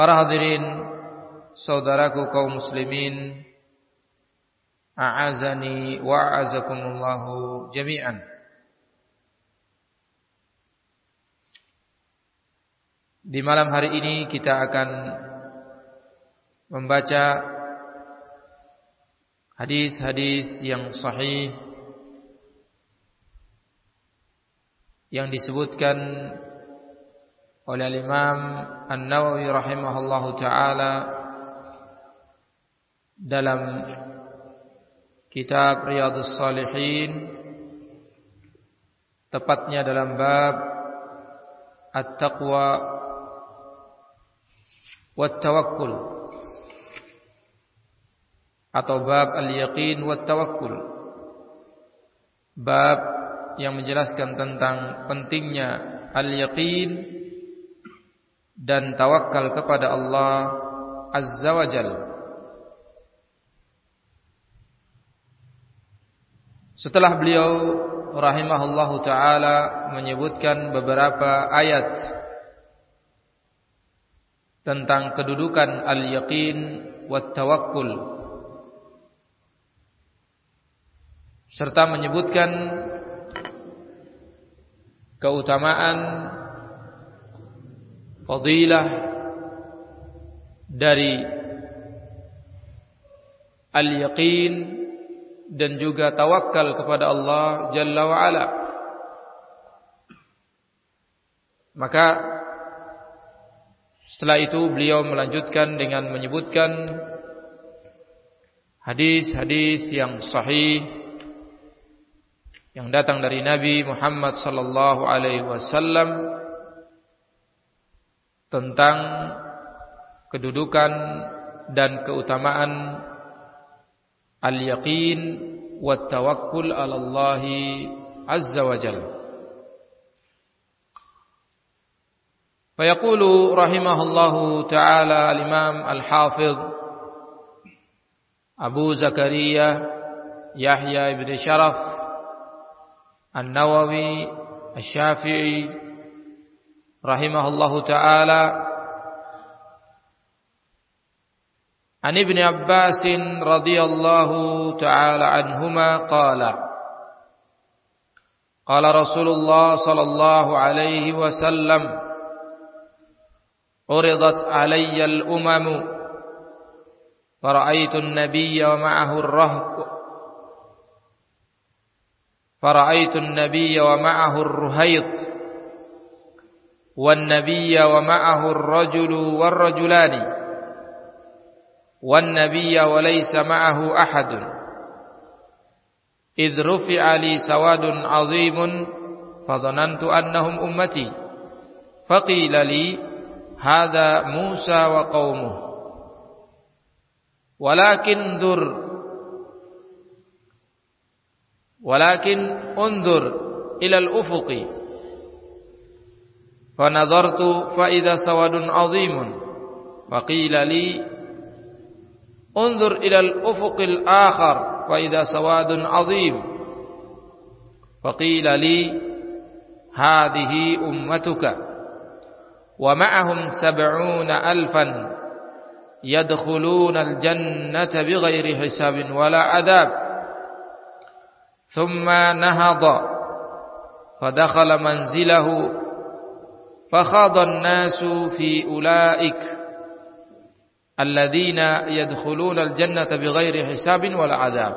Para hadirin, saudaraku kaum muslimin, a'azani wa a'azakumullahu jami'an. Di malam hari ini kita akan membaca hadis-hadis yang sahih yang disebutkan oleh Imam An-Nawawi rahimahullahu taala dalam kitab Riyadhus Shalihin, tepatnya dalam bab At-Taqwa wat-Tawakkul atau bab Al-Yaqin wat-Tawakkul, bab yang menjelaskan tentang pentingnya al-yaqin dan tawakal kepada Allah Azza wa Jalla. Setelah beliau rahimahullahu ta'ala menyebutkan beberapa ayat tentang kedudukan al-yaqin wat tawakkul, serta menyebutkan keutamaan fadilah dari al-yaqin dan juga tawakal kepada Allah Jalla wa Ala, maka setelah itu beliau melanjutkan dengan menyebutkan hadis-hadis yang sahih yang datang dari Nabi Muhammad sallallahu alaihi wasallam tentang kedudukan dan keutamaan al-yaqin wat tawakkul 'ala Allah Azza wa Jalla. Fa yaqulu rahimahullahu ta'ala al-Imam al-Hafidh Abu Zakaria Yahya ibn Sharaf An-Nawawi Asy-Syafi'i rahimahullahu ta'ala an Ibn Abbas radhiyallahu ta'ala anhuma qala qala Rasulullah sallallahu alaihi wasallam uridat alayya al-umamu fara'aytu an-nabiyya wa ma'ahu ar-rahq fara'aytu an-nabiyya wa ma'ahu ar-ruhayt والنبي ومعه الرجل والرجلان والنبي وليس معه أحد إذ رفع لي سواد عظيم فظننت أنهم أمتي فقيل لي هذا موسى وقومه ولكن انظر إلى الأفق فنظرت فإذا سواد عظيم فقيل لي انظر إلى الأفق الآخر فإذا سواد عظيم فقيل لي هذه أمتك ومعهم 70,000 يدخلون الجنة بغير حساب ولا عذاب ثم نهض فدخل منزله فخاض الناس في أولئك الذين يدخلون الجنة بغير حساب ولا عذاب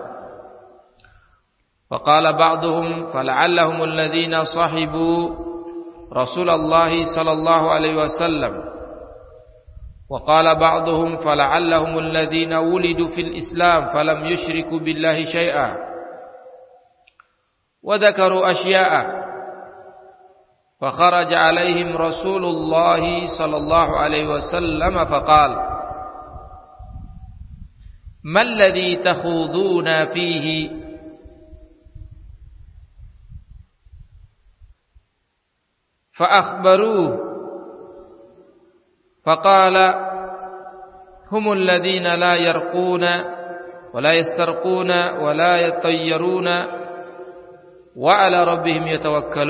فقال بعضهم فلعلهم الذين صحبوا رسول الله صلى الله عليه وسلم وقال بعضهم فلعلهم الذين ولدوا في الإسلام فلم يشركوا بالله شيئا وذكروا أشياء فخرج عليهم رسول الله صلى الله عليه وسلم فقال ما الذي تخوضون فيه فأخبروه فقال هم الذين لا يرقون ولا يسترقون ولا يطيرون وعلى ربهم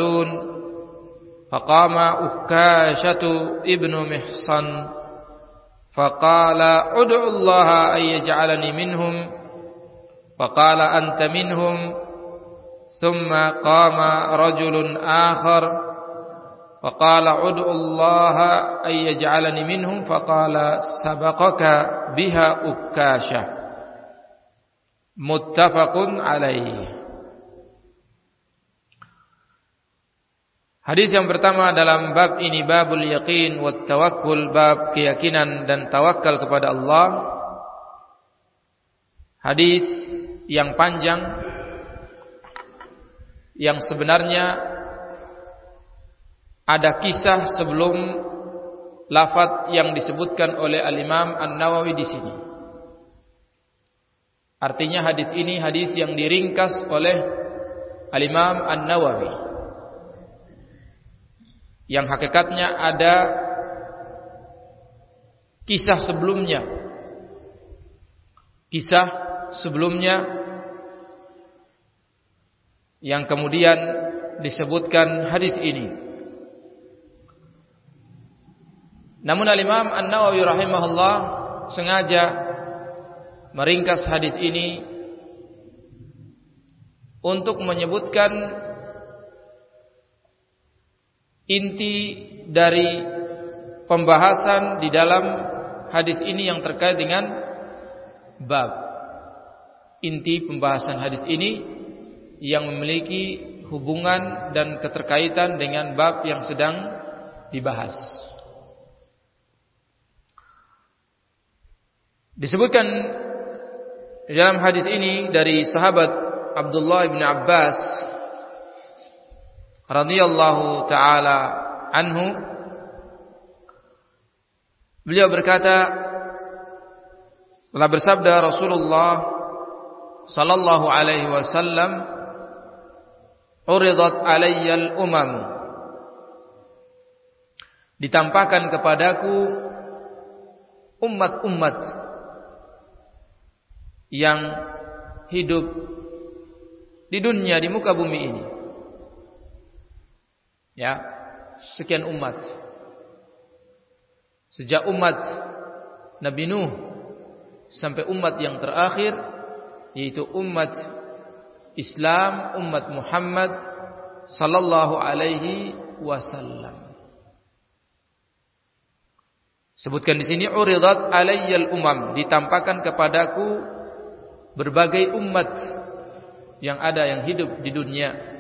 يتوكلون فقام أكاشة ابن محصن faqala ud'u Allah ay yaj'alani minhum faqala anta minhum thumma qama rajulun akhar faqala ud'u Allah ay yaj'alani minhum faqala sabaqaka biha Ukasha. Muttafaqun alaih. Hadis yang pertama dalam bab ini babul yaqin wat tawakkul, bab keyakinan dan tawakal kepada Allah. Hadis yang panjang yang sebenarnya ada kisah sebelum lafaz yang disebutkan oleh Al-Imam An-Nawawi di sini. Artinya hadis ini hadis yang diringkas oleh Al-Imam An-Nawawi, yang hakikatnya ada kisah sebelumnya. Kisah sebelumnya yang kemudian disebutkan hadis ini. Namun Al-Imam An-Nawawi rahimahullah sengaja meringkas hadis ini untuk menyebutkan inti dari pembahasan di dalam hadis ini yang terkait dengan bab. Inti pembahasan hadis ini yang memiliki hubungan dan keterkaitan dengan bab yang sedang dibahas. Disebutkan di dalam hadis ini dari sahabat Abdullah bin Abbas radhiyallahu taala anhu, beliau berkata, telah bersabda Rasulullah sallallahu alaihi wasallam, uridat alayyal umam, ditampakkan kepadaku umat-umat yang hidup di dunia, di muka bumi ini. Ya, sekian umat. Sejak umat Nabi Nuh sampai umat yang terakhir, yaitu umat Islam, umat Muhammad sallallahu alaihi wasallam. Sebutkan di sini uridat alayyal umam, ditampakkan kepadaku berbagai umat yang ada, yang hidup di dunia.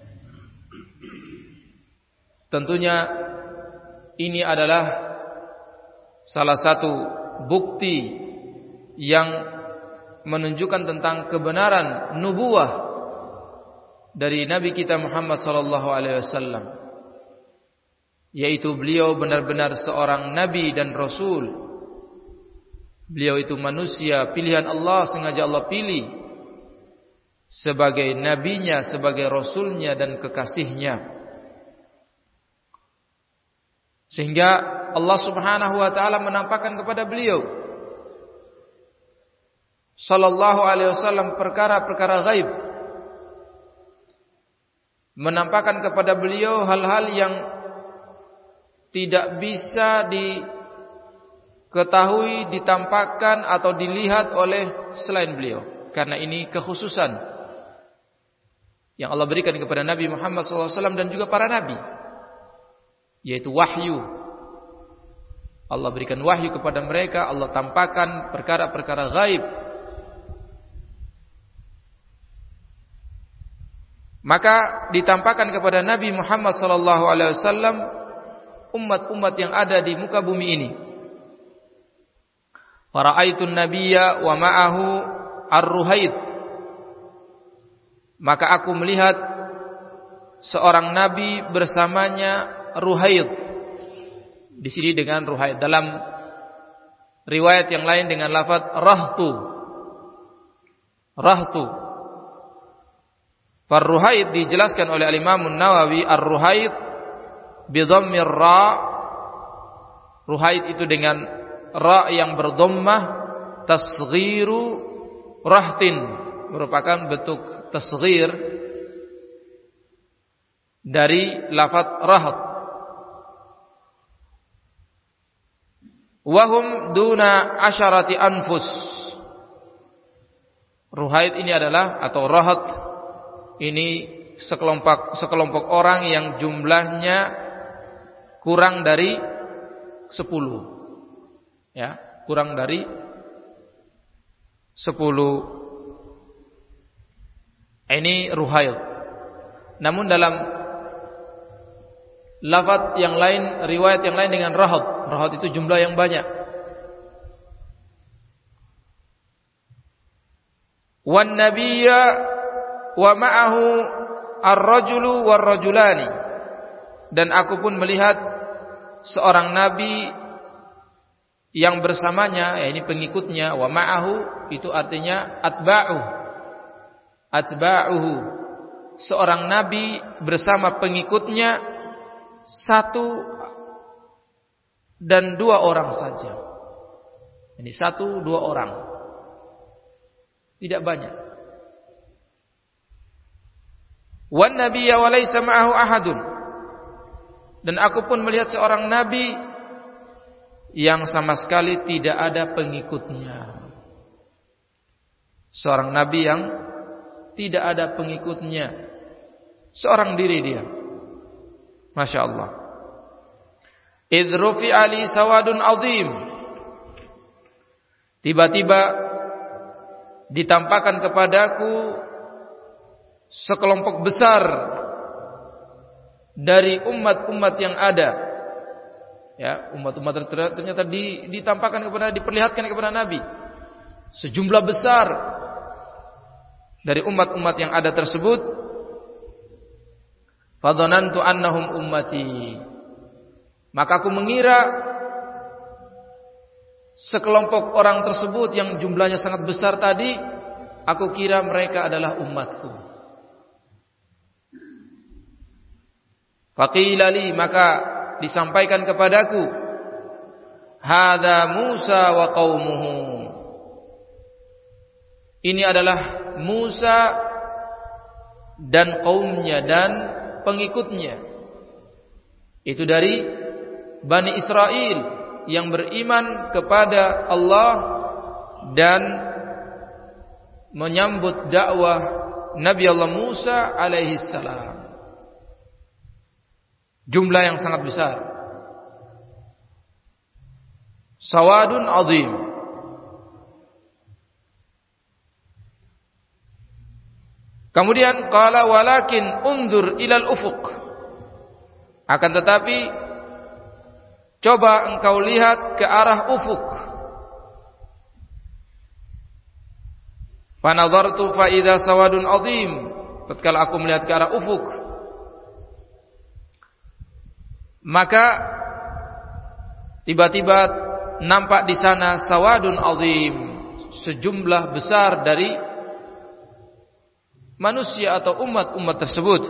Tentunya ini adalah salah satu bukti yang menunjukkan tentang kebenaran nubuwah dari Nabi kita Muhammad sallallahu alaihi wasallam, yaitu beliau benar-benar seorang nabi dan rasul. Beliau itu manusia pilihan Allah, sengaja Allah pilih sebagai nabinya, sebagai rasulnya dan kekasihnya. Sehingga Allah Subhanahu wa taala menampakkan kepada beliau sallallahu alaihi wasallam perkara-perkara gaib. Menampakkan kepada beliau hal-hal yang tidak bisa diketahui, ditampakkan atau dilihat oleh selain beliau. Karena ini kekhususan yang Allah berikan kepada Nabi Muhammad SAW dan juga para nabi, yaitu wahyu. Allah berikan wahyu kepada mereka, Allah tampakkan perkara-perkara gaib. Maka ditampakkan kepada Nabi Muhammad SAW umat-umat yang ada di muka bumi ini. Fara'aitun nabiyya wa ma'ahu ar-ruhaid, maka aku melihat seorang nabi bersamanya Ruhaid. Di sini dengan Ruhaid, dalam riwayat yang lain dengan lafaz rahtu. Rahtu. Ar-Ruhaid dijelaskan oleh Al-Imam An-Nawawi, Ar-Ruhaid bi dhammir ra. Ruhaid itu dengan ra yang berdhammah, tasghiru rahtin, merupakan bentuk tasghir dari lafaz rahat. Wahum duna asyarati anfus. Ruhaid ini adalah, atau rahat ini sekelompok orang yang jumlahnya kurang dari 10. Ya, kurang dari 10. Ini ruhaid. Namun dalam lafaz yang lain, riwayat yang lain dengan rahat. Rahat itu jumlah yang banyak. Wan nabiyya wa ma'ahu ar-rajulu war-rajulani. Dan aku pun melihat seorang nabi yang bersamanya, ya ini pengikutnya, wa ma'ahu itu artinya atba'uhu. Seorang nabi bersama pengikutnya 1 dan 2 orang saja. Ini 1-2 orang. Tidak banyak. Wan nabiyya wa laysa ma'ahu ahadun. Dan aku pun melihat seorang nabi yang sama sekali tidak ada pengikutnya. Seorang nabi yang tidak ada pengikutnya. Seorang diri dia. Masya Allah. Idh rufi'a li sawadun azim. Tiba-tiba ditampakkan kepadaku sekelompok besar dari umat-umat yang ada. Ya, umat-umat ternyata ditampakkan diperlihatkan kepada Nabi. Sejumlah besar dari umat-umat yang ada tersebut. Fadhanantu annahum ummati. Maka aku mengira sekelompok orang tersebut yang jumlahnya sangat besar tadi, aku kira mereka adalah umatku. Faqila li, maka disampaikan kepadaku, hadza Musa wa qaumuhu. Ini adalah Musa dan kaumnya dan pengikutnya. Itu dari Bani Israel yang beriman kepada Allah dan menyambut dakwah Nabi Allah Musa alaihi salam. Jumlah yang sangat besar. Sawadun azim. Kemudian qala walakin unzur ilal ufuq. Akan tetapi coba engkau lihat ke arah ufuk. Fanadhartu fa idza sawadun azim. Tatkala aku melihat ke arah ufuk, maka tiba-tiba nampak di sana sawadun azim, sejumlah besar dari manusia atau umat-umat tersebut.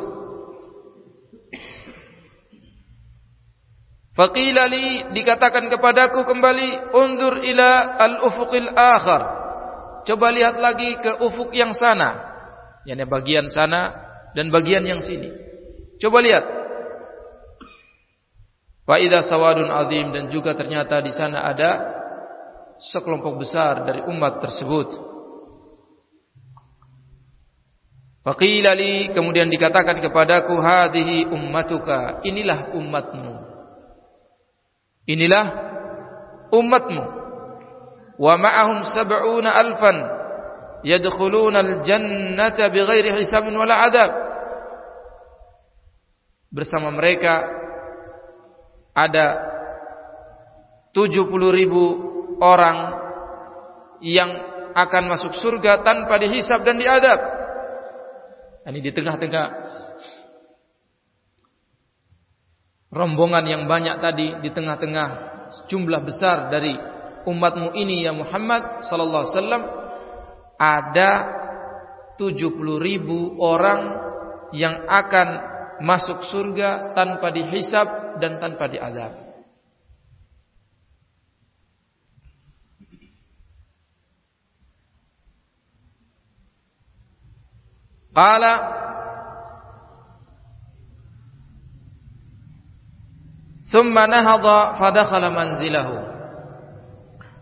Faqila li, dikatakan kepadaku kembali, unzur ila al-ufuqil akhar. Coba lihat lagi ke ufuk yang sana. Yani bagian sana dan bagian yang sini. Coba lihat. Fa idza sawadun azim, dan juga ternyata di sana ada sekelompok besar dari umat tersebut. Faqila li, kemudian dikatakan kepadaku, hadhihi ummatuka, inilah umatmu. Inilah umatmu. Wa ma'ahum 70,000 yadkhuluna al-jannata bighairi hisabin wala adab. Bersama mereka ada 70,000 orang yang akan masuk surga tanpa dihisab dan diadab. Ini di tengah-tengah rombongan yang banyak tadi, di tengah-tengah jumlah besar dari umatmu ini ya Muhammad sallallahu alaihi wasallam, ada 70,000 orang yang akan masuk surga tanpa dihisab dan tanpa diazab. Qala thumma nahadha fadakhala manzilahu.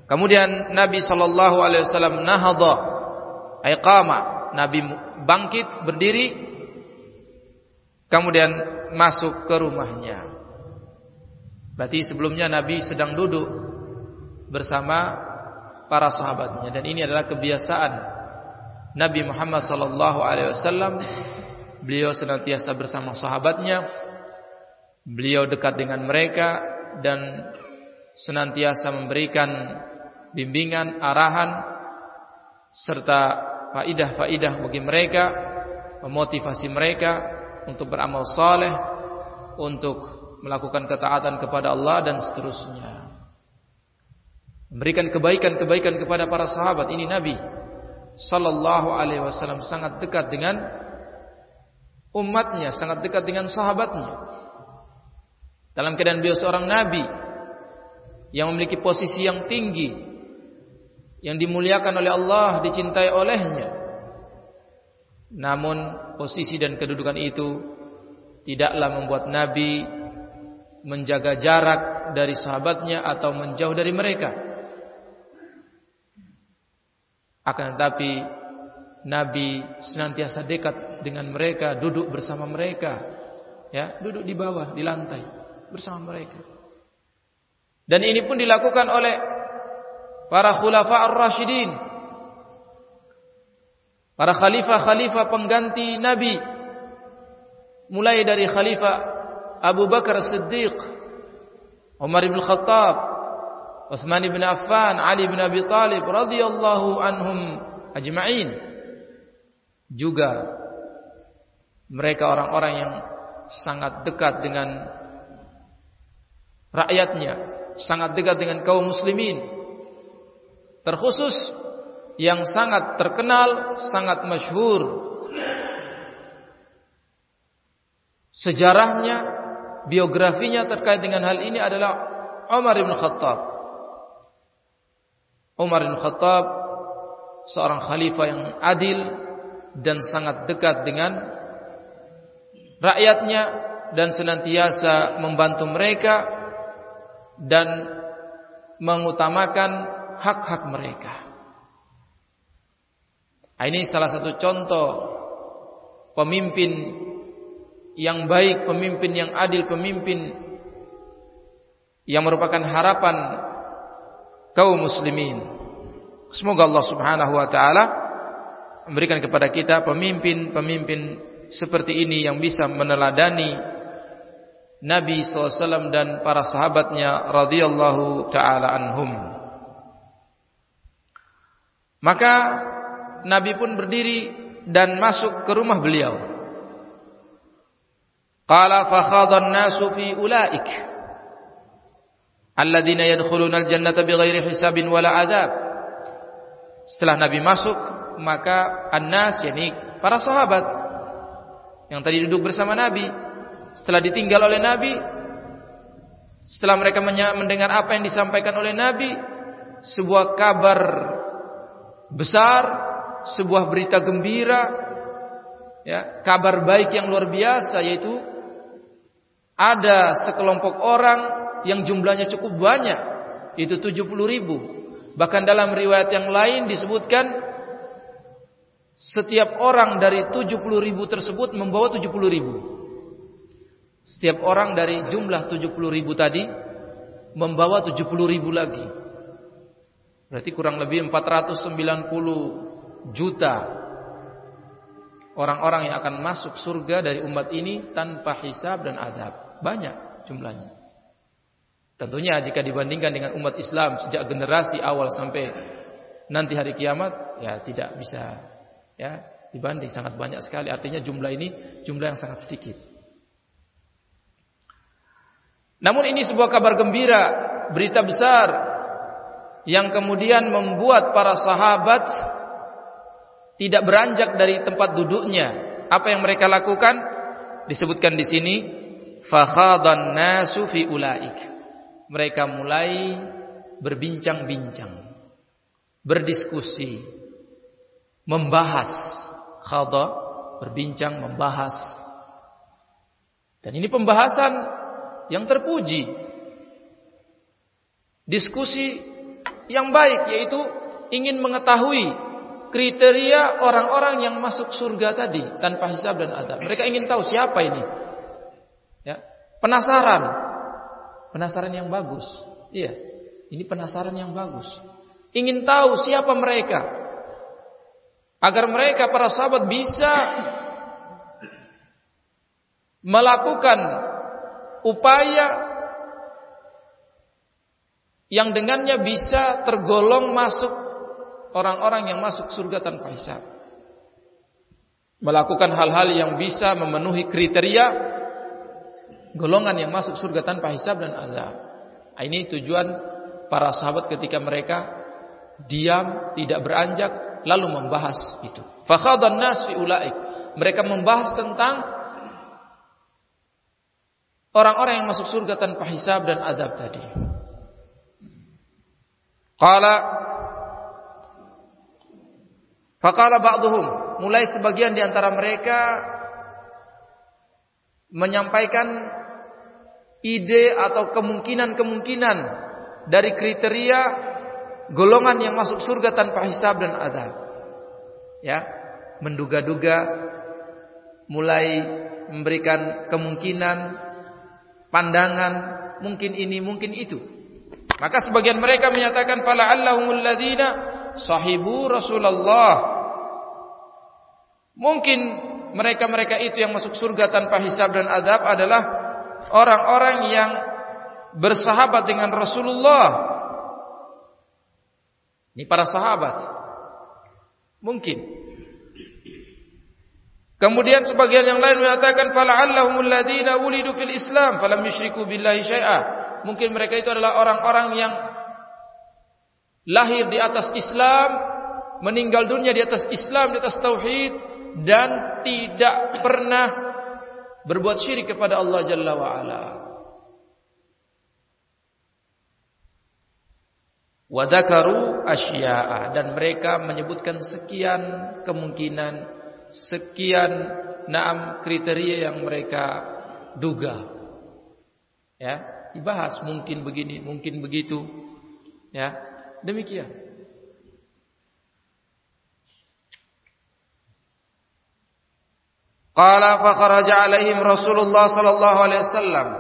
Kemudian Nabi sallallahu alaihi wasallam nahadha, ay qama, Nabi bangkit berdiri, kemudian masuk ke rumahnya. Berarti sebelumnya Nabi sedang duduk bersama para sahabatnya, dan ini adalah kebiasaan Nabi Muhammad sallallahu alaihi wasallam. Beliau senantiasa bersama sahabatnya, beliau dekat dengan mereka dan senantiasa memberikan bimbingan, arahan serta faidah-faidah bagi mereka, memotivasi mereka untuk beramal saleh, untuk melakukan ketaatan kepada Allah dan seterusnya. Memberikan kebaikan-kebaikan kepada para sahabat. Ini Nabi sallallahu alaihi wasallam sangat dekat dengan umatnya, sangat dekat dengan sahabatnya. Dalam keadaan beliau seorang nabi yang memiliki posisi yang tinggi, yang dimuliakan oleh Allah, dicintai olehnya. Namun posisi dan kedudukan itu tidaklah membuat Nabi menjaga jarak dari sahabatnya atau menjauh dari mereka. Akan tetapi Nabi senantiasa dekat dengan mereka, duduk bersama mereka, ya, duduk di bawah, di lantai bersama mereka. Dan ini pun dilakukan oleh para khulafa ar-rasyidin, para khalifah-khalifah pengganti Nabi, mulai dari khalifah Abu Bakar As-Siddiq, Umar ibn Khattab, Utsman ibn Affan, Ali ibn Abi Thalib radhiyallahu anhum ajma'in. Juga mereka orang-orang yang sangat dekat dengan rakyatnya, sangat dekat dengan kaum muslimin. Terkhusus yang sangat terkenal, sangat masyhur sejarahnya, biografinya terkait dengan hal ini adalah Umar bin Khattab. Umar bin Khattab seorang khalifah yang adil dan sangat dekat dengan rakyatnya dan senantiasa membantu mereka dan mengutamakan hak-hak mereka. Ini salah satu contoh pemimpin yang baik, pemimpin yang adil, pemimpin yang merupakan harapan kaum muslimin. Semoga Allah Subhanahu wa taala memberikan kepada kita pemimpin-pemimpin seperti ini yang bisa meneladani Nabi SAW dan para sahabatnya radhiyallahu taala anhum. Maka Nabi pun berdiri dan masuk ke rumah beliau. Qala fa khadha an-nasu fi ulaik alladziina yadkhuluna al-jannata bighairi hisabin wala adzab. Setelah Nabi masuk, maka an-nas, yakni para sahabat yang tadi duduk bersama Nabi, setelah ditinggal oleh Nabi, setelah mereka mendengar apa yang disampaikan oleh Nabi, sebuah kabar besar, sebuah berita gembira, ya, kabar baik yang luar biasa, yaitu ada sekelompok orang yang jumlahnya cukup banyak, itu 70.000. Bahkan dalam riwayat yang lain disebutkan setiap orang dari 70.000 tersebut membawa 70.000. Setiap orang dari jumlah 70.000 tadi membawa 70.000 lagi. Berarti kurang lebih 490 juta orang-orang yang akan masuk surga dari umat ini tanpa hisab dan azab. Banyak jumlahnya. Tentunya jika dibandingkan dengan umat Islam sejak generasi awal sampai nanti hari kiamat, ya tidak bisa, ya, dibanding, sangat banyak sekali. Artinya jumlah ini jumlah yang sangat sedikit. Namun ini sebuah kabar gembira, berita besar yang kemudian membuat para sahabat tidak beranjak dari tempat duduknya. Apa yang mereka lakukan? Disebutkan di sini, fa khadan nasu fi ulaik. Mereka mulai berbincang-bincang, berdiskusi, membahas. Khadha, berbincang, membahas. Dan ini pembahasan yang terpuji. Diskusi yang baik, yaitu ingin mengetahui kriteria orang-orang yang masuk surga tadi tanpa hisab dan adab. Mereka ingin tahu siapa ini. Ya, penasaran yang bagus. Iya, ini penasaran yang bagus. Ingin tahu siapa mereka, agar mereka para sahabat bisa melakukan upaya yang dengannya bisa tergolong masuk orang-orang yang masuk surga tanpa hisab. Melakukan hal-hal yang bisa memenuhi kriteria golongan yang masuk surga tanpa hisab dan azab. Ini tujuan para sahabat ketika mereka diam, tidak beranjak, lalu membahas itu. Fakhadhan nas fi ulaik. Mereka membahas tentang orang-orang yang masuk surga tanpa hisab dan azab tadi. Faqala ba'dhum, mulai sebagian di antara mereka menyampaikan ide atau kemungkinan-kemungkinan dari kriteria golongan yang masuk surga tanpa hisab dan azab. Ya, menduga-duga, mulai memberikan kemungkinan, pandangan, mungkin ini, mungkin itu. Maka sebagian mereka menyatakan fala'allahumul ladzina sahibu Rasulullah. Mungkin mereka-mereka itu yang masuk surga tanpa hisab dan azab adalah orang-orang yang bersahabat dengan Rasulullah. Ini para sahabat. Mungkin. Kemudian sebagian yang lain mengatakan fala'allahumul ladzina wulidu fil Islam falam yusyriku billahi syai'a. Mungkin mereka itu adalah orang-orang yang lahir di atas Islam, meninggal dunia di atas Islam, di atas tauhid, dan tidak pernah berbuat syirik kepada Allah Jalla wa Ala. Wa dzakaru asya'a, dan mereka menyebutkan sekian kemungkinan, sekian kriteria yang mereka duga. Ya, dibahas, mungkin begini, mungkin begitu. Ya, demikian. Qala fa kharaja alaihim Rasulullah sallallahu alaihi wasallam.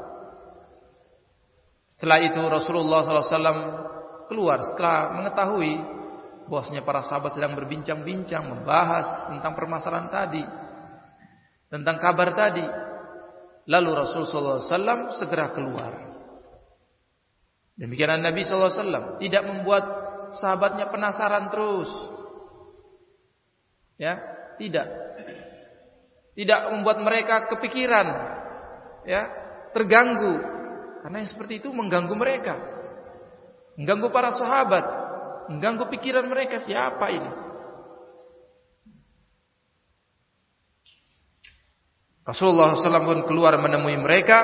Setelah itu Rasulullah sallallahu alaihi wasallam keluar setelah mengetahui bahwasanya para sahabat sedang berbincang-bincang membahas tentang permasalahan tadi, tentang kabar tadi. Lalu Rasulullah SAW segera keluar. Demikian Nabi SAW tidak membuat sahabatnya penasaran terus. Ya, tidak membuat mereka kepikiran, ya, terganggu. Karena yang seperti itu mengganggu mereka, mengganggu para sahabat, mengganggu pikiran mereka, siapa ini? Rasulullah SAW pun keluar menemui mereka.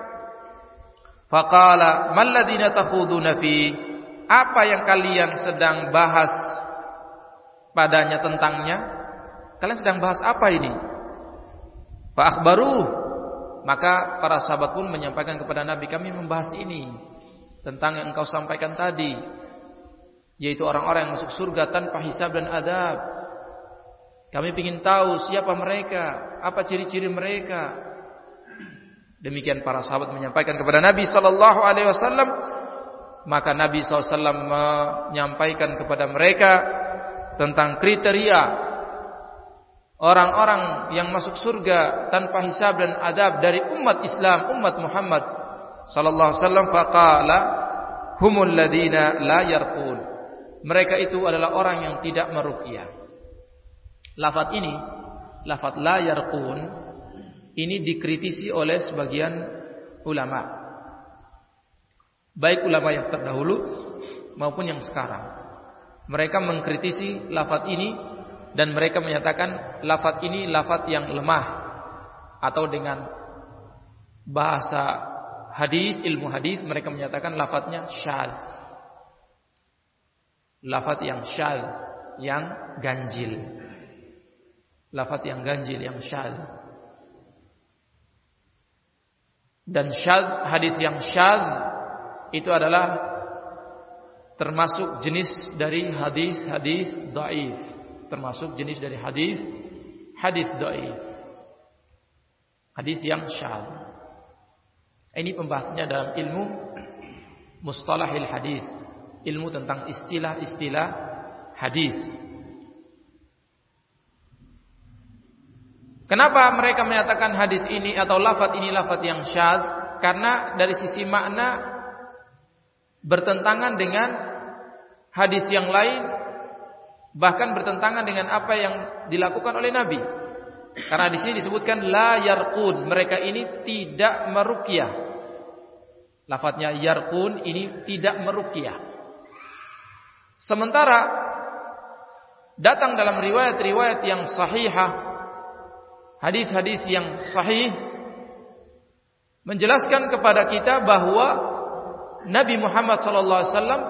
Faqala mal ladzina takhuduna fi, apa yang kalian sedang bahas padanya, tentangnya? Kalian sedang bahas apa ini? Fa akhbaruh, maka para sahabat pun menyampaikan kepada Nabi, kami membahas ini tentang yang engkau sampaikan tadi, yaitu orang-orang yang masuk surga tanpa hisab dan adab. Kami ingin tahu siapa mereka, apa ciri-ciri mereka. Demikian para sahabat menyampaikan kepada Nabi sallallahu alaihi wasallam. Maka Nabi sallallahu alaihi wasallam menyampaikan kepada mereka tentang kriteria orang-orang yang masuk surga tanpa hisab dan adab dari umat Islam, umat Muhammad sallallahu alaihi wasallam. Faqala humul ladzina la yarqun. Mereka itu adalah orang yang tidak meruqyah. Lafaz ini, lafaz la yarqun, ini dikritisi oleh sebagian ulama, baik ulama yang terdahulu maupun yang sekarang. Mereka mengkritisi lafaz ini dan mereka menyatakan lafaz ini lafaz yang lemah, atau dengan bahasa hadis, ilmu hadis, mereka menyatakan lafaznya syadz. Lafaz yang syadz, yang ganjil. Lafaz yang ganjil, yang syadz. Dan syadz, hadis yang syadz itu adalah termasuk jenis dari hadis dhaif, termasuk jenis dari hadis dhaif, hadis yang syadz. Ini pembahasannya dalam ilmu mustalahil hadis, ilmu tentang istilah-istilah hadis. Kenapa mereka menyatakan hadis ini atau lafaz ini lafaz yang syadz? Karena dari sisi makna bertentangan dengan hadis yang lain, bahkan bertentangan dengan apa yang dilakukan oleh Nabi. Karena di sini disebutkan la yarqun, mereka ini tidak meruqyah. Lafaznya yarqun ini tidak meruqyah. Sementara datang dalam riwayat-riwayat yang sahihah, hadis-hadis yang sahih menjelaskan kepada kita bahwa Nabi Muhammad sallallahu alaihi wasallam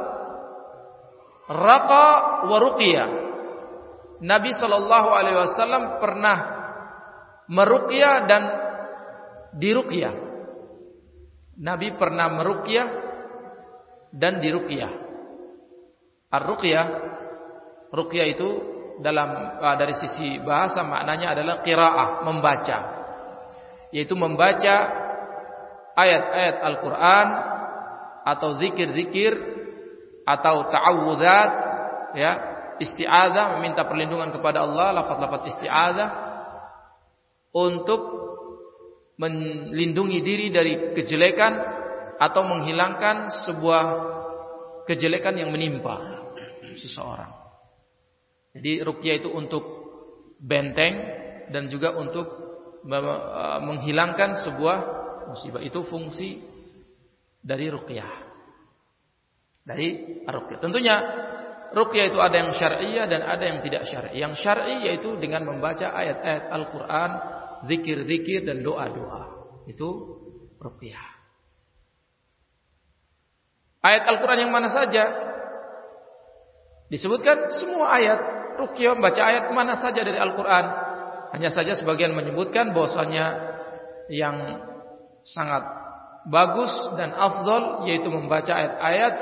raqa wa ruqya. Nabi sallallahu alaihi wasallam pernah meruqyah dan diruqyah. Nabi pernah meruqyah dan diruqyah. Ar-ruqyah, ruqyah itu dalam dari sisi bahasa maknanya adalah qiraah, membaca. Yaitu membaca ayat-ayat Al-Qur'an atau zikir-zikir atau ta'awudzat, ya, isti'adzah, meminta perlindungan kepada Allah, lafaz-lafaz isti'adzah untuk melindungi diri dari kejelekan atau menghilangkan sebuah kejelekan yang menimpa seseorang. Jadi ruqyah itu untuk benteng dan juga untuk menghilangkan sebuah musibah. Itu fungsi dari ruqyah. Dari ruqyah. Tentunya ruqyah itu ada yang syar'iyah dan ada yang tidak syar'i. Yang syar'i yaitu dengan membaca ayat-ayat Al-Qur'an, zikir-zikir dan doa-doa. Itu ruqyah. Ayat Al-Qur'an yang mana saja? Disebutkan semua ayat. Ruqyah membaca ayat mana saja dari Al-Qur'an. Hanya saja sebagian menyebutkan bahwasanya yang sangat bagus dan afdal yaitu membaca ayat-ayat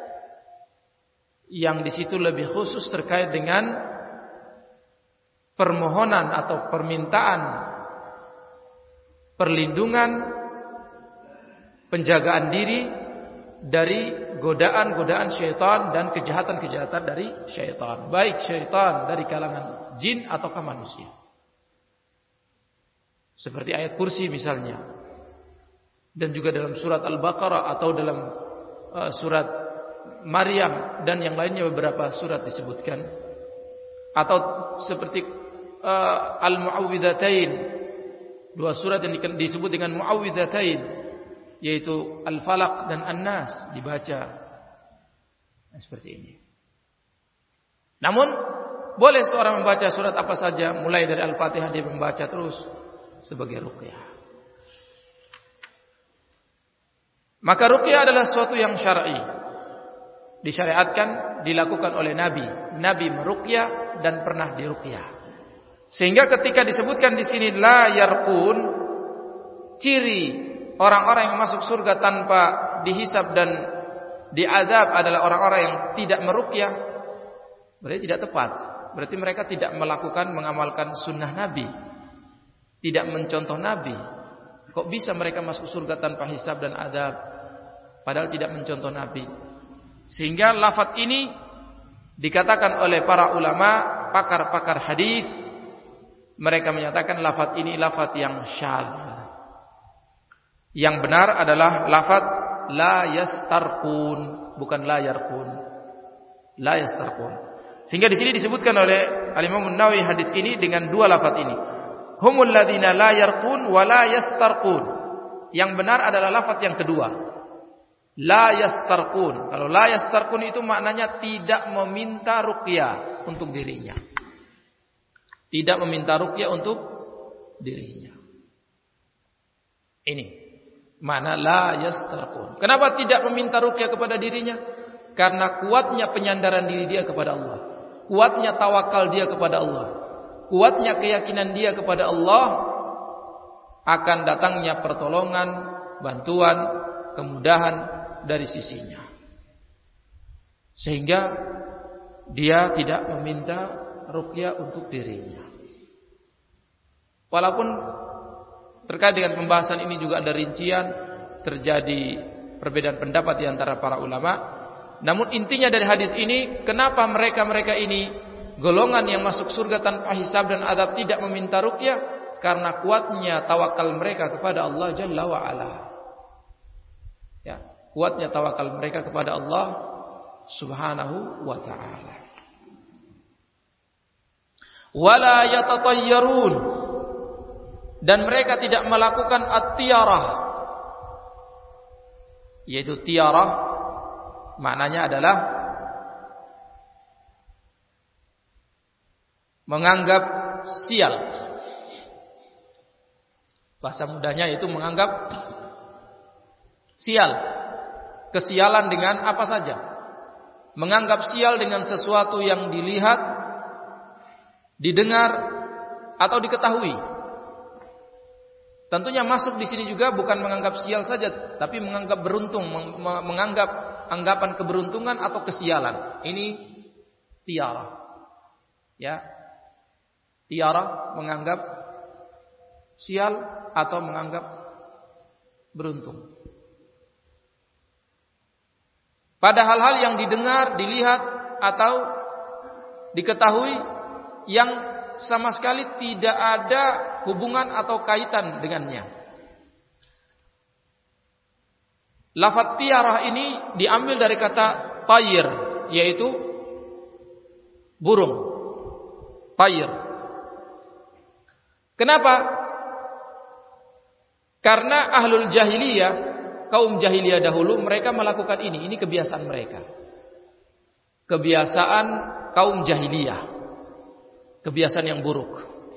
yang di situ lebih khusus terkait dengan permohonan atau permintaan perlindungan, penjagaan diri dari godaan-godaan syaitan dan kejahatan-kejahatan dari syaitan, baik syaitan dari kalangan jin ataukah manusia. Seperti ayat kursi misalnya. Dan juga dalam surat Al-Baqarah atau dalam surat Maryam dan yang lainnya beberapa surat disebutkan. Atau seperti Al-Mu'awwidhatain, dua surat yang disebut dengan Mu'awwidhatain, yaitu Al-Falaq dan An-Nas dibaca. Nah, seperti ini. Namun boleh seorang membaca surat apa saja, mulai dari Al-Fatihah dia membaca terus sebagai ruqyah. Maka ruqyah adalah sesuatu yang syar'i, disyariatkan, dilakukan oleh Nabi. Nabi meruqyah dan pernah diruqyah. Sehingga ketika disebutkan di sini la yarqun, ciri orang-orang yang masuk surga tanpa dihisab dan diazab adalah orang-orang yang tidak meruqyah, berarti tidak tepat. Berarti mereka tidak melakukan, mengamalkan sunnah Nabi, tidak mencontoh Nabi. Kok bisa mereka masuk surga tanpa hisab dan azab, padahal tidak mencontoh Nabi? Sehingga lafaz ini dikatakan oleh para ulama, pakar-pakar hadis, mereka menyatakan lafaz ini lafaz yang syadz. Yang benar adalah lafaz la yastarqun, bukan la yarqun. La yastarqun. Sehingga di sini disebutkan oleh Al-Imam An-Nawawi hadis ini dengan dua lafaz ini. Humul ladzina la yarqun wa la yastarqun. Yang benar adalah lafaz yang kedua. La yastarqun. Kalau la yastarqun itu maknanya tidak meminta ruqyah untuk dirinya. Tidak meminta ruqyah untuk dirinya. Ini mana la yastarqun. Kenapa tidak meminta ruqyah kepada dirinya? Karena kuatnya penyandaran diri dia kepada Allah, kuatnya tawakal dia kepada Allah, kuatnya keyakinan dia kepada Allah, akan datangnya pertolongan, bantuan, kemudahan dari sisinya. sehingga dia tidak meminta ruqyah untuk dirinya. Walaupun terkait dengan pembahasan ini juga ada rincian, terjadi perbedaan pendapat di antara para ulama. Namun intinya dari hadis ini, kenapa mereka ini golongan yang masuk surga tanpa hisab dan adab tidak meminta ruqyah? Karena kuatnya tawakal mereka kepada Allah Jalla wa Ala. Ya, kuatnya tawakal mereka kepada Allah Subhanahu wa ta'ala. Wala yatatayyarun, dan mereka tidak melakukan at-tiyarah, yaitu tiyarah maknanya adalah menganggap sial. Bahasa mudahnya itu menganggap sial, kesialan dengan apa saja. Menganggap sial dengan sesuatu yang dilihat, didengar, atau diketahui. Tentunya masuk di sini juga bukan menganggap sial saja, tapi menganggap beruntung, menganggap anggapan keberuntungan atau kesialan. Ini tiara. Ya. Tiara menganggap sial atau menganggap beruntung. Pada hal-hal yang didengar, dilihat atau diketahui yang sama sekali tidak ada hubungan atau kaitan dengannya. Lafaz tiarah ini diambil dari kata tayr, yaitu burung. Tayr. Kenapa? Karena ahlul jahiliyah, kaum jahiliyah dahulu, mereka melakukan ini. Ini kebiasaan mereka. Kebiasaan kaum jahiliyah. Kebiasaan yang buruk.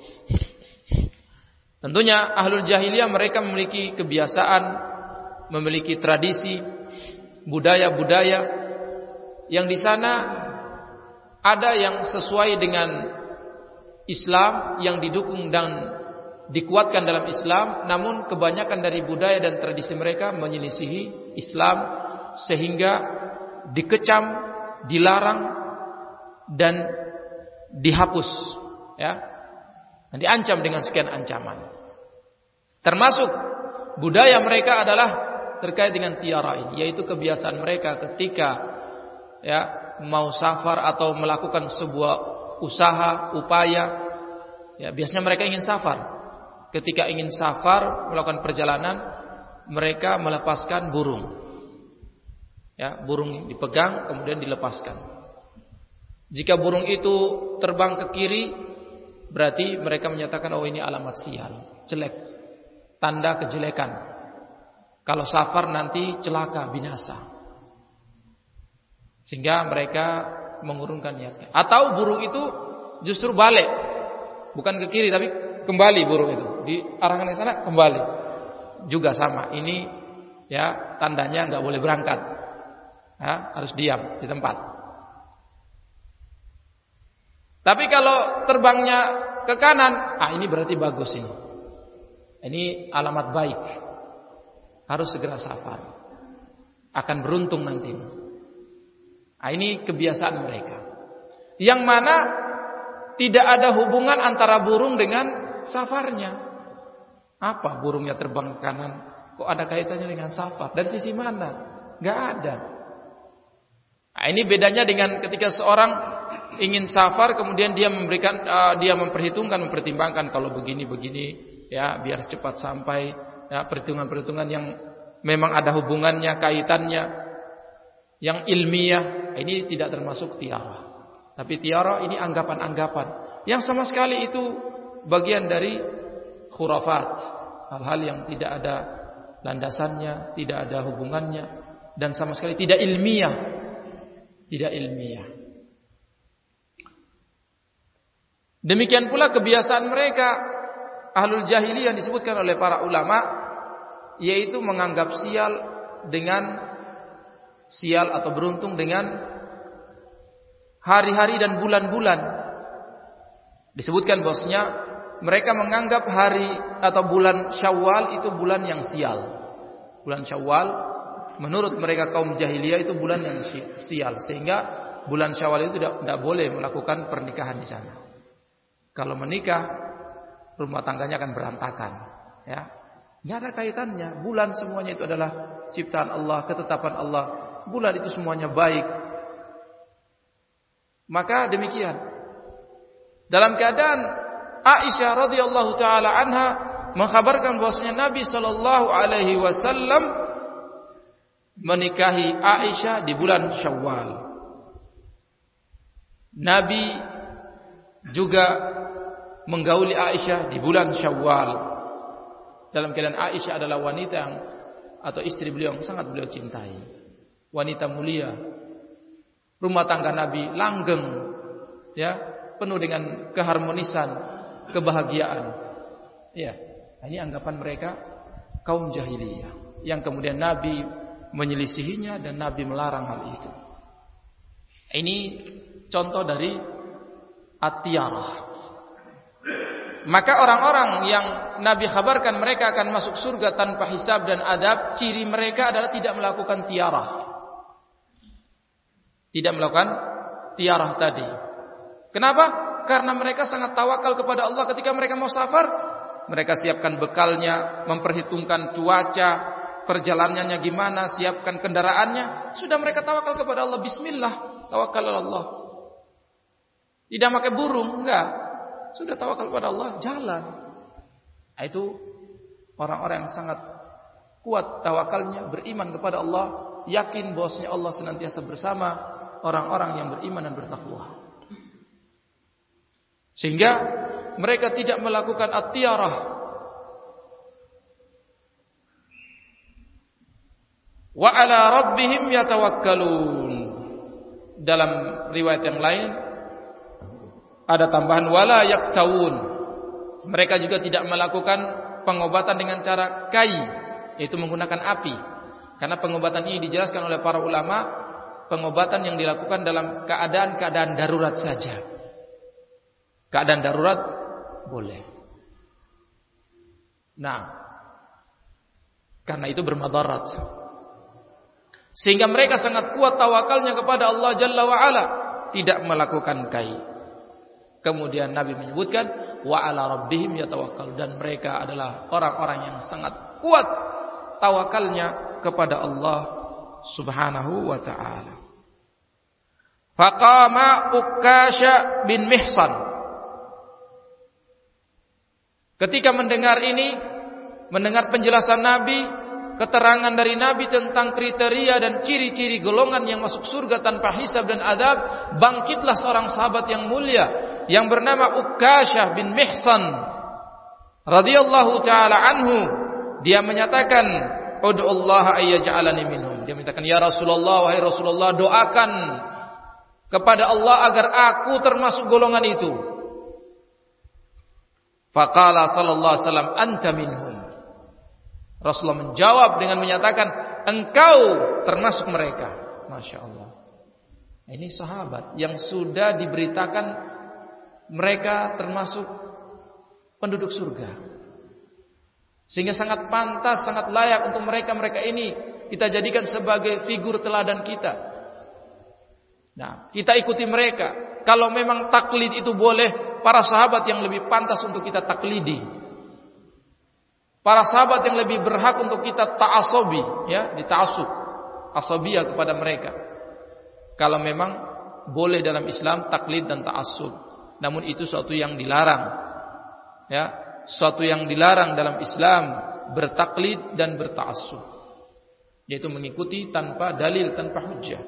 Tentunya ahlul jahiliyah mereka memiliki kebiasaan, memiliki tradisi, budaya-budaya yang di sana ada yang sesuai dengan Islam, yang didukung dan dikuatkan dalam Islam, namun kebanyakan dari budaya dan tradisi mereka menyelisihi Islam sehingga dikecam, dilarang dan dihapus, ya, dan diancam dengan sekian ancaman. Termasuk budaya mereka adalah terkait dengan tiara ini, yaitu kebiasaan mereka ketika ya mau safar atau melakukan sebuah usaha, upaya, ya biasanya mereka ingin safar. Ketika ingin safar melakukan perjalanan, mereka melepaskan burung. Ya, burung dipegang kemudian dilepaskan. Jika burung itu terbang ke kiri, berarti mereka menyatakan oh ini alamat sial, jelek, tanda kejelekan. Kalau safar nanti celaka, binasa. Sehingga mereka mengurungkan niatnya. Atau burung itu justru balik, bukan ke kiri tapi kembali burung itu, diarahkan ke sana kembali. Juga sama, ini ya tandanya nggak boleh berangkat, ya, harus diam di tempat. Tapi kalau terbangnya ke kanan, ini berarti bagus ini. Ini alamat baik. Harus segera safar. Akan beruntung nanti. Ini kebiasaan mereka. Yang mana tidak ada hubungan antara burung dengan safarnya. Apa burungnya terbang ke kanan? Kok ada kaitannya dengan safar? Dari sisi mana? Gak ada. Ini bedanya dengan ketika seorang ingin safar kemudian dia dia mempertimbangkan kalau begini ya biar cepat sampai, ya, perhitungan yang memang ada hubungannya, kaitannya yang ilmiah. Ini tidak termasuk tiara. Tapi tiara ini anggapan-anggapan yang sama sekali itu bagian dari khurafat, hal-hal yang tidak ada landasannya, tidak ada hubungannya dan sama sekali tidak ilmiah. Tidak ilmiah. Demikian pula kebiasaan mereka ahlul jahiliyah yang disebutkan oleh para ulama, yaitu menganggap sial atau beruntung dengan hari-hari dan bulan-bulan. Disebutkan bahwasanya mereka menganggap hari atau bulan Syawal itu bulan yang sial. Bulan Syawal menurut mereka kaum jahiliyah itu bulan yang sial, sehingga bulan Syawal itu tidak boleh melakukan pernikahan di sana. Kalau menikah, rumah tangganya akan berantakan. Ya, nggak ada kaitannya. Bulan semuanya itu adalah ciptaan Allah, ketetapan Allah. Bulan itu semuanya baik. Maka demikian. Dalam keadaan Aisyah radhiyallahu taala anha mengkhabarkan bahwasanya Nabi sallallahu alaihi wasallam menikahi Aisyah di bulan Syawal. Nabi juga menggauli Aisyah di bulan Syawal. Dalam keadaan Aisyah adalah wanita yang atau istri beliau yang sangat beliau cintai. Wanita mulia. Rumah tangga Nabi langgeng, ya, penuh dengan keharmonisan, kebahagiaan. Ya, ini anggapan mereka kaum jahiliyah yang kemudian Nabi menyelisihinya dan Nabi melarang hal itu. Ini contoh dari at-tiyarah. Maka orang-orang yang Nabi kabarkan mereka akan masuk surga tanpa hisab dan adab, ciri mereka adalah tidak melakukan tiarah. Tidak melakukan tiarah tadi. Kenapa? Karena mereka sangat tawakal kepada Allah ketika mereka mau safar. Mereka siapkan bekalnya, memperhitungkan cuaca, perjalanannya gimana, siapkan kendaraannya. Sudah mereka tawakal kepada Allah. Bismillah, tawakal Allah. Tidak pakai burung, enggak. Sudah tawakal kepada Allah, jalan. Itu orang-orang yang sangat kuat tawakalnya, beriman kepada Allah, yakin bahwasanya Allah senantiasa bersama orang-orang yang beriman dan bertakwa. Sehingga mereka tidak melakukan at-tiyarah. Wa 'ala rabbihim yatawakkalun. Dalam riwayat yang lain ada tambahan wala yaktawun. Mereka juga tidak melakukan pengobatan dengan cara kai, yaitu menggunakan api. Karena pengobatan ini dijelaskan oleh para ulama, pengobatan yang dilakukan dalam keadaan-keadaan darurat saja. Keadaan darurat boleh. Nah, karena itu bermadarat. Sehingga mereka sangat kuat tawakalnya kepada Allah Jalla wa Ala, tidak melakukan kai. Kemudian Nabi menyebutkan wa 'ala rabbihim yatawakkal, dan mereka adalah orang-orang yang sangat kuat tawakalnya kepada Allah Subhanahu wa ta'ala. Faqama Ukasha bin Mihsan. Ketika mendengar ini, mendengar penjelasan Nabi, keterangan dari Nabi tentang kriteria dan ciri-ciri golongan yang masuk surga tanpa hisab dan adab, bangkitlah seorang sahabat yang mulia yang bernama Ukasha bin Mihsan radhiyallahu taala anhu. Dia menyatakan, "Ud'ullaha ayyaj'alani minhum." Dia menyatakan, "Ya Rasulullah, wahai Rasulullah, doakan kepada Allah agar aku termasuk golongan itu." Faqala sallallahu alaihi wasallam, "Anta minhum." Rasulullah menjawab dengan menyatakan, "Engkau termasuk mereka." Masya Allah. Ini sahabat yang sudah diberitakan mereka termasuk penduduk surga. Sehingga sangat pantas, sangat layak untuk mereka ini kita jadikan sebagai figur teladan kita. Nah, kita ikuti mereka. Kalau memang taklid itu boleh, para sahabat yang lebih pantas untuk kita taklidi. Para sahabat yang lebih berhak untuk kita ta'asubi, ya, dita'asub, asabiyah kepada mereka. Kalau memang boleh dalam Islam taklid dan ta'asub, namun itu suatu yang dilarang. Ya, suatu yang dilarang dalam Islam bertaklid dan berta'assub, yaitu mengikuti tanpa dalil, tanpa hujjah.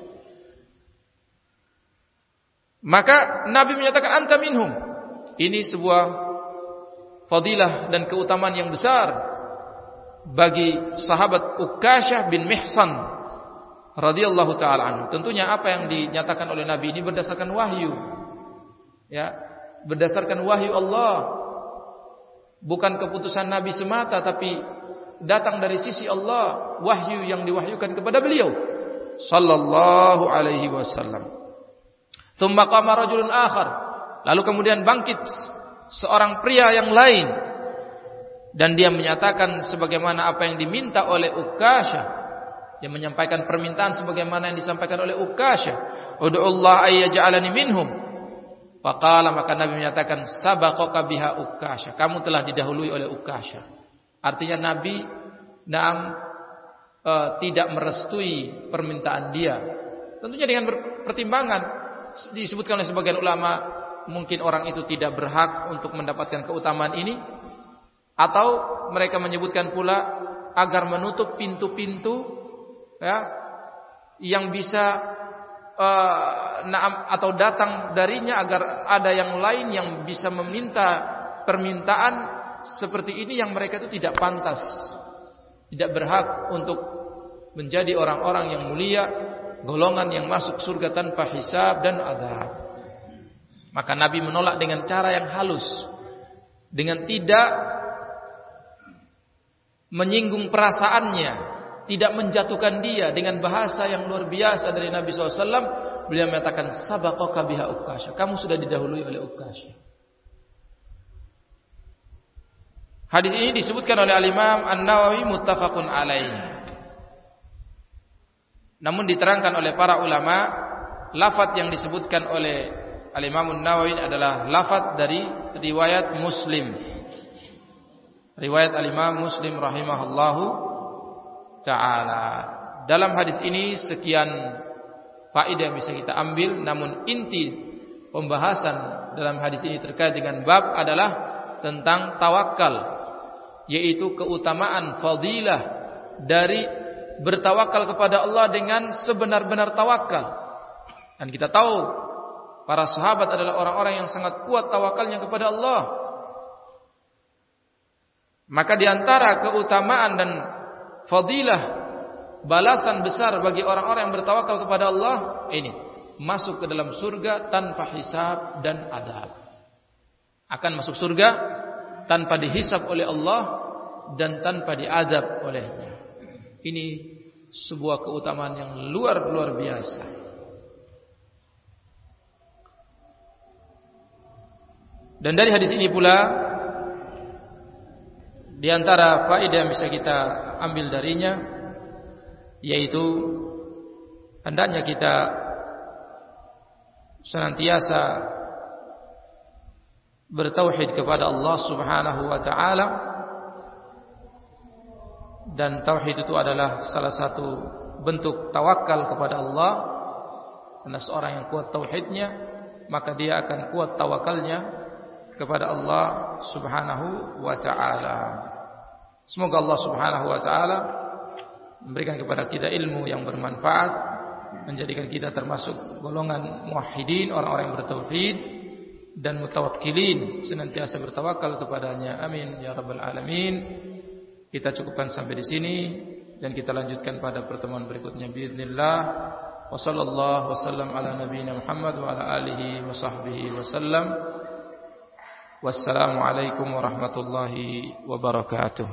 Maka Nabi menyatakan anta minhum. Ini sebuah fadilah dan keutamaan yang besar bagi sahabat Ukashah bin Mihsan radhiyallahu taala anhu. Tentunya apa yang dinyatakan oleh Nabi ini berdasarkan wahyu. Ya, berdasarkan wahyu Allah. Bukan keputusan Nabi semata, tapi datang dari sisi Allah, wahyu yang diwahyukan kepada beliau sallallahu alaihi wasallam. Tsumma qama rajulun akhar. Lalu kemudian bangkit seorang pria yang lain dan dia menyatakan sebagaimana apa yang diminta oleh Ukashah Dia menyampaikan permintaan sebagaimana yang disampaikan oleh Uqasyah, "Ud'ullah ayyaj'alani minhum." Faqala, maka Nabi menyatakan, "Sabaqaka biha Uqasyah." Kamu telah didahului oleh Uqasyah. Artinya Nabi tidak merestui permintaan dia. Tentunya dengan pertimbangan. Disebutkan oleh sebagian ulama, mungkin orang itu tidak berhak untuk mendapatkan keutamaan ini, atau mereka menyebutkan pula agar menutup pintu-pintu yang bisa atau datang darinya, agar ada yang lain yang bisa meminta permintaan seperti ini yang mereka itu tidak pantas, tidak berhak untuk menjadi orang-orang yang mulia, golongan yang masuk surga tanpa hisab dan azab. Maka Nabi menolak dengan cara yang halus, dengan tidak menyinggung perasaannya, tidak menjatuhkan dia, dengan bahasa yang luar biasa dari Nabi SAW. Beliau mengatakan, "Sabaqaka biha Uqasyah." Kamu sudah didahului oleh Uqasyah. Hadis ini disebutkan oleh Al-Imam An-Nawawi muttafaqun alaih. Namun diterangkan oleh para ulama, lafaz yang disebutkan oleh Al-Imam An-Nawawi adalah lafaz dari riwayat Muslim. Riwayat Al-Imam Muslim rahimahullahu ta'ala. Dalam hadis ini sekian faedah yang bisa kita ambil, namun inti pembahasan dalam hadis ini terkait dengan bab adalah tentang tawakal, yaitu keutamaan fadilah dari bertawakal kepada Allah dengan sebenar-benar tawakal. Dan kita tahu para sahabat adalah orang-orang yang sangat kuat tawakalnya kepada Allah. Maka di antara keutamaan dan fadilah, balasan besar bagi orang-orang yang bertawakal kepada Allah ini, masuk ke dalam surga tanpa hisab dan adab. Akan masuk surga tanpa dihisab oleh Allah dan tanpa diadab olehnya. Ini sebuah keutamaan yang luar biasa. Dan dari hadis ini pula, di antara faedah yang bisa kita ambil darinya, yaitu hendaknya kita senantiasa bertauhid kepada Allah Subhanahu wa ta'ala. Dan tauhid itu adalah salah satu bentuk tawakal kepada Allah. Karena seorang yang kuat tauhidnya, maka dia akan kuat tawakalnya kepada Allah Subhanahu wa ta'ala. Semoga Allah Subhanahu wa ta'ala memberikan kepada kita ilmu yang bermanfaat, menjadikan kita termasuk golongan muwahhidin, orang-orang yang bertauhid dan mutawakkilin, senantiasa bertawakal kepadanya. Amin ya rabbal alamin. Kita cukupkan sampai di sini dan kita lanjutkan pada pertemuan berikutnya biidznillah. Wa sallallahu wasallam ala nabiyyina Muhammad wa ala alihi wa sahbihi wasallam. Wassalamu alaikum warahmatullahi wabarakatuh.